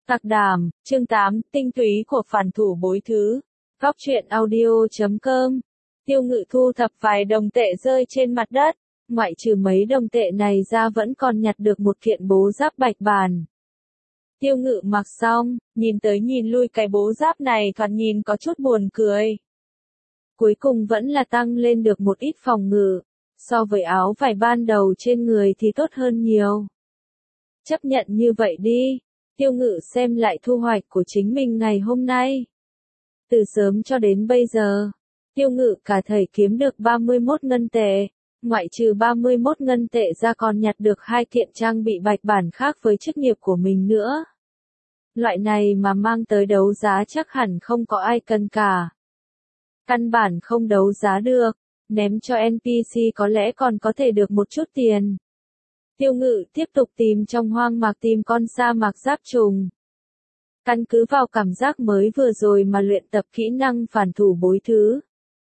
Tạc Đàm, chương 8, tinh túy của phản thủ bối thứ. Góc truyện audio.com. Tiêu Ngự thu thập vài đồng tệ rơi trên mặt đất, ngoại trừ mấy đồng tệ này ra vẫn còn nhặt được một kiện bố giáp bạch bản. Tiêu Ngự mặc xong, nhìn tới nhìn lui cái bố giáp này thoạt nhìn có chút buồn cười. Cuối cùng vẫn là tăng lên được một ít phòng ngự, so với áo vải ban đầu trên người thì tốt hơn nhiều. Chấp nhận như vậy đi. Tiêu Ngự xem lại thu hoạch của chính mình ngày hôm nay. Từ sớm cho đến bây giờ, Tiêu Ngự cả thảy kiếm được 31 ngân tệ, ngoại trừ 31 ngân tệ ra còn nhặt được 2 kiện trang bị bạch bản khác với chức nghiệp của mình nữa. Loại này mà mang tới đấu giá chắc hẳn không có ai cần cả. Căn bản không đấu giá được, ném cho NPC có lẽ còn có thể được một chút tiền. Tiêu Ngự tiếp tục tìm trong hoang mạc tìm con sa mạc giáp trùng. Căn cứ vào cảm giác mới vừa rồi mà luyện tập kỹ năng phản thủ bối thứ.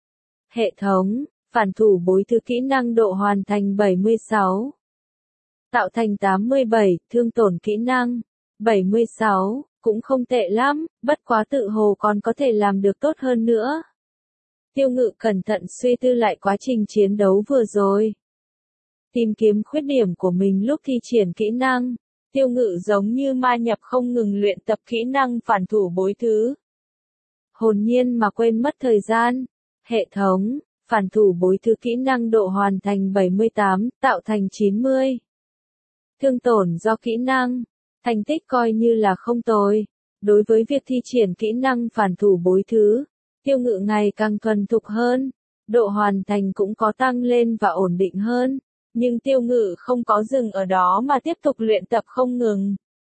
Hệ thống, phản thủ bối thứ kỹ năng độ hoàn thành 76. Tạo thành 87, thương tổn kỹ năng 76, cũng không tệ lắm, bất quá tự hồ còn có thể làm được tốt hơn nữa. Tiêu Ngự cẩn thận suy tư lại quá trình chiến đấu vừa rồi. Tìm kiếm khuyết điểm của mình lúc thi triển kỹ năng, Tiêu Ngự giống như ma nhập không ngừng luyện tập kỹ năng phản thủ bối thứ. Hồn nhiên mà quên mất thời gian. Hệ thống, phản thủ bối thứ kỹ năng độ hoàn thành 78, tạo thành 90. Thương tổn do kỹ năng, thành tích coi như là không tồi. Đối với việc thi triển kỹ năng phản thủ bối thứ, Tiêu Ngự ngày càng thuần thục hơn, độ hoàn thành cũng có tăng lên và ổn định hơn. Nhưng Tiêu Ngự không có dừng ở đó mà tiếp tục luyện tập không ngừng.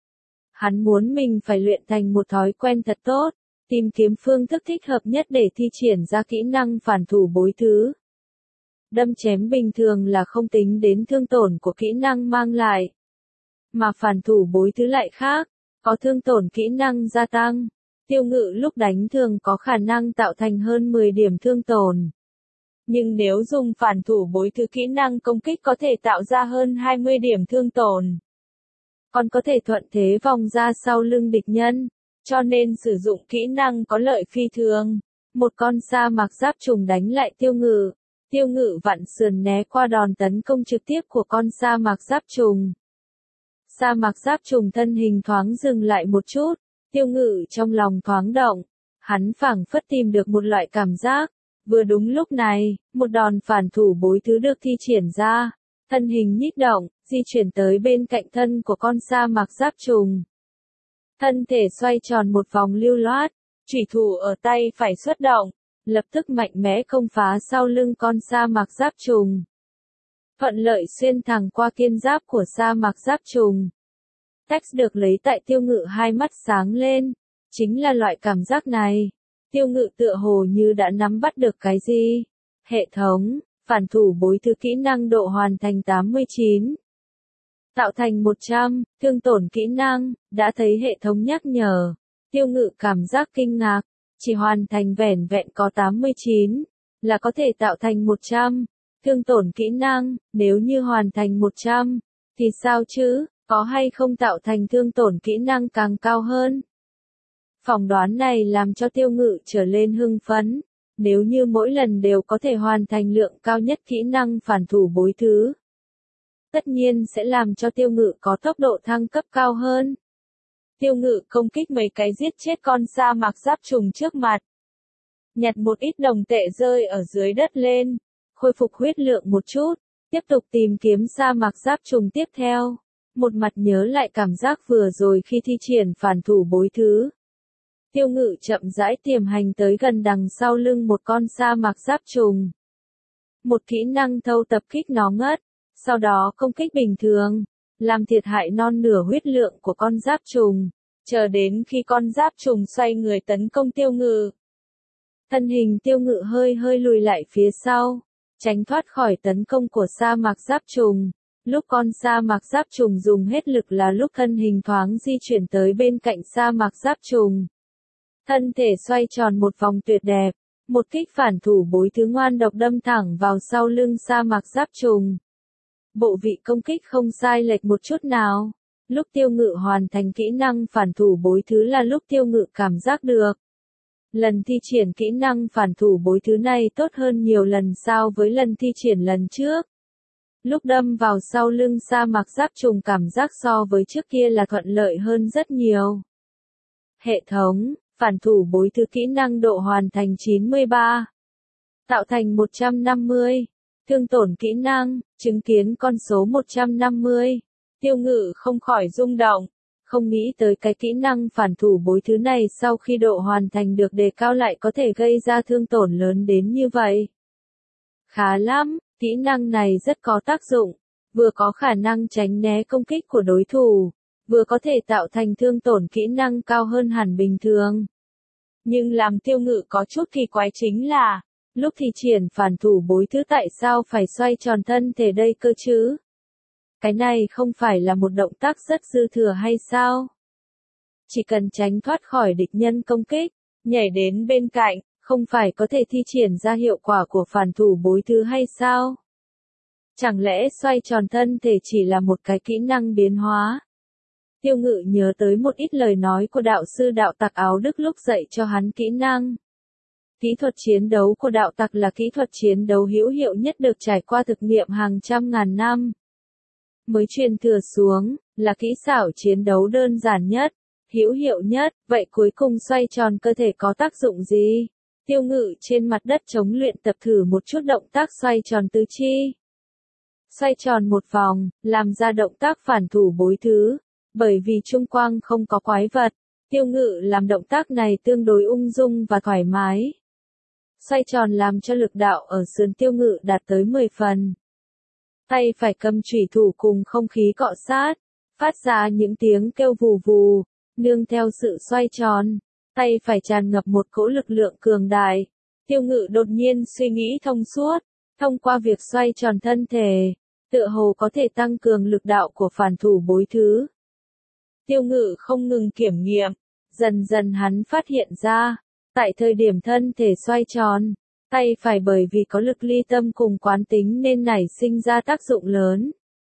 Hắn muốn mình phải luyện thành một thói quen thật tốt, tìm kiếm phương thức thích hợp nhất để thi triển ra kỹ năng phản thủ bối thứ. Đâm chém bình thường là không tính đến thương tổn của kỹ năng mang lại. Mà phản thủ bối thứ lại khác, có thương tổn kỹ năng gia tăng. Tiêu Ngự lúc đánh thường có khả năng tạo thành hơn 10 điểm thương tổn. Nhưng nếu dùng phản thủ bối thứ kỹ năng công kích có thể tạo ra hơn 20 điểm thương tổn. Còn có thể thuận thế vòng ra sau lưng địch nhân, cho nên sử dụng kỹ năng có lợi phi thường. Một con sa mạc giáp trùng đánh lại Tiêu Ngự. Tiêu Ngự vặn sườn né qua đòn tấn công trực tiếp của con sa mạc giáp trùng. Sa mạc giáp trùng thân hình thoáng dừng lại một chút, Tiêu Ngự trong lòng thoáng động. Hắn phảng phất tìm được một loại cảm giác. Vừa đúng lúc này, một đòn phản thủ bối thứ được thi triển ra, thân hình nhích động, di chuyển tới bên cạnh thân của con sa mạc giáp trùng. Thân thể xoay tròn một vòng lưu loát, chủy thủ ở tay phải xuất động, lập tức mạnh mẽ công phá sau lưng con sa mạc giáp trùng. Thuận lợi xuyên thẳng qua kiên giáp của sa mạc giáp trùng. Text được lấy tại Tiêu Ngự hai mắt sáng lên, chính là loại cảm giác này. Tiêu Ngự tựa hồ như đã nắm bắt được cái gì. Hệ thống, phản thủ bối thứ kỹ năng độ hoàn thành 89. Tạo thành 100, thương tổn kỹ năng, đã thấy hệ thống nhắc nhở. Tiêu Ngự cảm giác kinh ngạc, chỉ hoàn thành vẻn vẹn có 89, là có thể tạo thành 100. Thương tổn kỹ năng, nếu như hoàn thành 100, thì sao chứ, có hay không tạo thành thương tổn kỹ năng càng cao hơn? Phỏng đoán này làm cho Tiêu Ngự trở lên hưng phấn, nếu như mỗi lần đều có thể hoàn thành lượng cao nhất kỹ năng phản thủ bối thứ. Tất nhiên sẽ làm cho Tiêu Ngự có tốc độ thăng cấp cao hơn. Tiêu Ngự công kích mấy cái giết chết con sa mạc giáp trùng trước mặt. Nhặt một ít đồng tệ rơi ở dưới đất lên, khôi phục huyết lượng một chút, tiếp tục tìm kiếm sa mạc giáp trùng tiếp theo. Một mặt nhớ lại cảm giác vừa rồi khi thi triển phản thủ bối thứ. Tiêu Ngự chậm rãi tiềm hành tới gần đằng sau lưng một con sa mạc giáp trùng. Một kỹ năng thâu tập kích nó ngất, sau đó công kích bình thường, làm thiệt hại non nửa huyết lượng của con giáp trùng, chờ đến khi con giáp trùng xoay người tấn công Tiêu Ngự. Thân hình Tiêu Ngự hơi lùi lại phía sau, tránh thoát khỏi tấn công của sa mạc giáp trùng. Lúc con sa mạc giáp trùng dùng hết lực là lúc thân hình thoáng di chuyển tới bên cạnh sa mạc giáp trùng. Thân thể xoay tròn một vòng tuyệt đẹp, một kích phản thủ bối thứ ngoan độc đâm thẳng vào sau lưng sa mạc giáp trùng. Bộ vị công kích không sai lệch một chút nào, Lúc Tiêu Ngự hoàn thành kỹ năng phản thủ bối thứ là lúc Tiêu Ngự cảm giác được. Lần thi triển kỹ năng phản thủ bối thứ này tốt hơn nhiều lần so với lần thi triển lần trước. Lúc đâm vào sau lưng sa mạc giáp trùng cảm giác so với trước kia là thuận lợi hơn rất nhiều. Hệ thống, phản thủ bối thứ kỹ năng độ hoàn thành 93. Tạo thành 150. Thương tổn kỹ năng, chứng kiến con số 150. Tiêu Ngự không khỏi rung động. Không nghĩ tới cái kỹ năng phản thủ bối thứ này sau khi độ hoàn thành được đề cao lại có thể gây ra thương tổn lớn đến như vậy. Khá lắm, kỹ năng này rất có tác dụng, vừa có khả năng tránh né công kích của đối thủ, vừa có thể tạo thành thương tổn kỹ năng cao hơn hẳn bình thường. Nhưng làm Tiêu Ngự có chút kỳ quái chính là, lúc thi triển phản thủ bối thứ tại sao phải xoay tròn thân thể đây cơ chứ? Cái này không phải là một động tác rất dư thừa hay sao? Chỉ cần tránh thoát khỏi địch nhân công kích, nhảy đến bên cạnh, không phải có thể thi triển ra hiệu quả của phản thủ bối thứ hay sao? Chẳng lẽ xoay tròn thân thể chỉ là một cái kỹ năng biến hóa? Tiêu Ngự nhớ tới một ít lời nói của đạo sư đạo tặc áo Đức lúc dạy cho hắn kỹ năng. Kỹ thuật chiến đấu của đạo tặc là kỹ thuật chiến đấu hữu hiệu nhất được trải qua thực nghiệm hàng trăm ngàn năm. Mới truyền thừa xuống, là kỹ xảo chiến đấu đơn giản nhất, hữu hiệu nhất, vậy cuối cùng xoay tròn cơ thể có tác dụng gì? Tiêu Ngự trên mặt đất chống luyện tập thử một chút động tác xoay tròn tứ chi. Xoay tròn một vòng, làm ra động tác phản thủ bối thứ. Bởi vì chung quanh không có quái vật, Tiêu Ngự làm động tác này tương đối ung dung và thoải mái. Xoay tròn làm cho lực đạo ở sườn Tiêu Ngự đạt tới 10 phần. Tay phải cầm chủy thủ cùng không khí cọ sát, phát ra những tiếng kêu vù vù, nương theo sự xoay tròn, tay phải tràn ngập một cỗ lực lượng cường đại. Tiêu Ngự đột nhiên suy nghĩ thông suốt, thông qua việc xoay tròn thân thể, tựa hồ có thể tăng cường lực đạo của phản thủ bối thứ. Tiêu Ngự không ngừng kiểm nghiệm, dần dần hắn phát hiện ra, tại thời điểm thân thể xoay tròn, tay phải bởi vì có lực ly tâm cùng quán tính nên nảy sinh ra tác dụng lớn.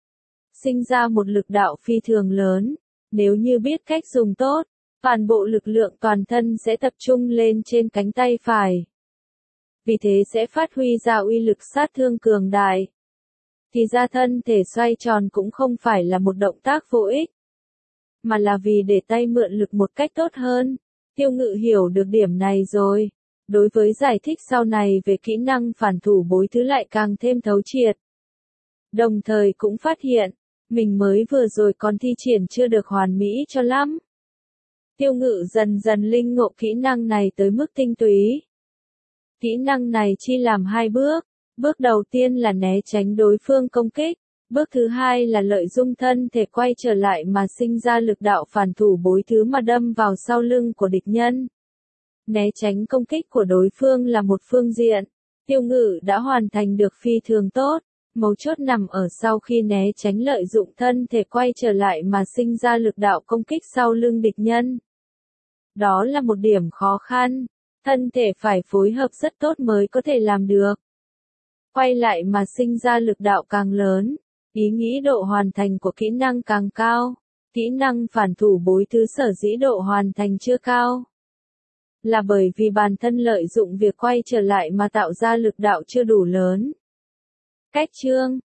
Sinh ra một lực đạo phi thường lớn, nếu như biết cách dùng tốt, toàn bộ lực lượng toàn thân sẽ tập trung lên trên cánh tay phải. Vì thế sẽ phát huy ra uy lực sát thương cường đại. Thì ra thân thể xoay tròn cũng không phải là một động tác vô ích, mà là vì để tay mượn lực một cách tốt hơn. Tiêu Ngự hiểu được điểm này rồi. Đối với giải thích sau này về kỹ năng phản thủ bối thứ lại càng thêm thấu triệt. Đồng thời cũng phát hiện, mình mới vừa rồi còn thi triển chưa được hoàn mỹ cho lắm. Tiêu Ngự dần dần linh ngộ kỹ năng này tới mức tinh túy. Kỹ năng này chia làm hai bước. Bước đầu tiên là né tránh đối phương công kích. Bước thứ hai là lợi dụng thân thể quay trở lại mà sinh ra lực đạo phản thủ bối thứ mà đâm vào sau lưng của địch nhân. Né tránh công kích của đối phương là một phương diện. Tiêu Ngự đã hoàn thành được phi thường tốt. Mấu chốt nằm ở sau khi né tránh lợi dụng thân thể quay trở lại mà sinh ra lực đạo công kích sau lưng địch nhân. Đó là một điểm khó khăn. Thân thể phải phối hợp rất tốt mới có thể làm được. Quay lại mà sinh ra lực đạo càng lớn, ý nghĩ độ hoàn thành của kỹ năng càng cao. Kỹ năng phản thủ bối thứ sở dĩ độ hoàn thành chưa cao, là bởi vì bản thân lợi dụng việc quay trở lại mà tạo ra lực đạo chưa đủ lớn. Cách chương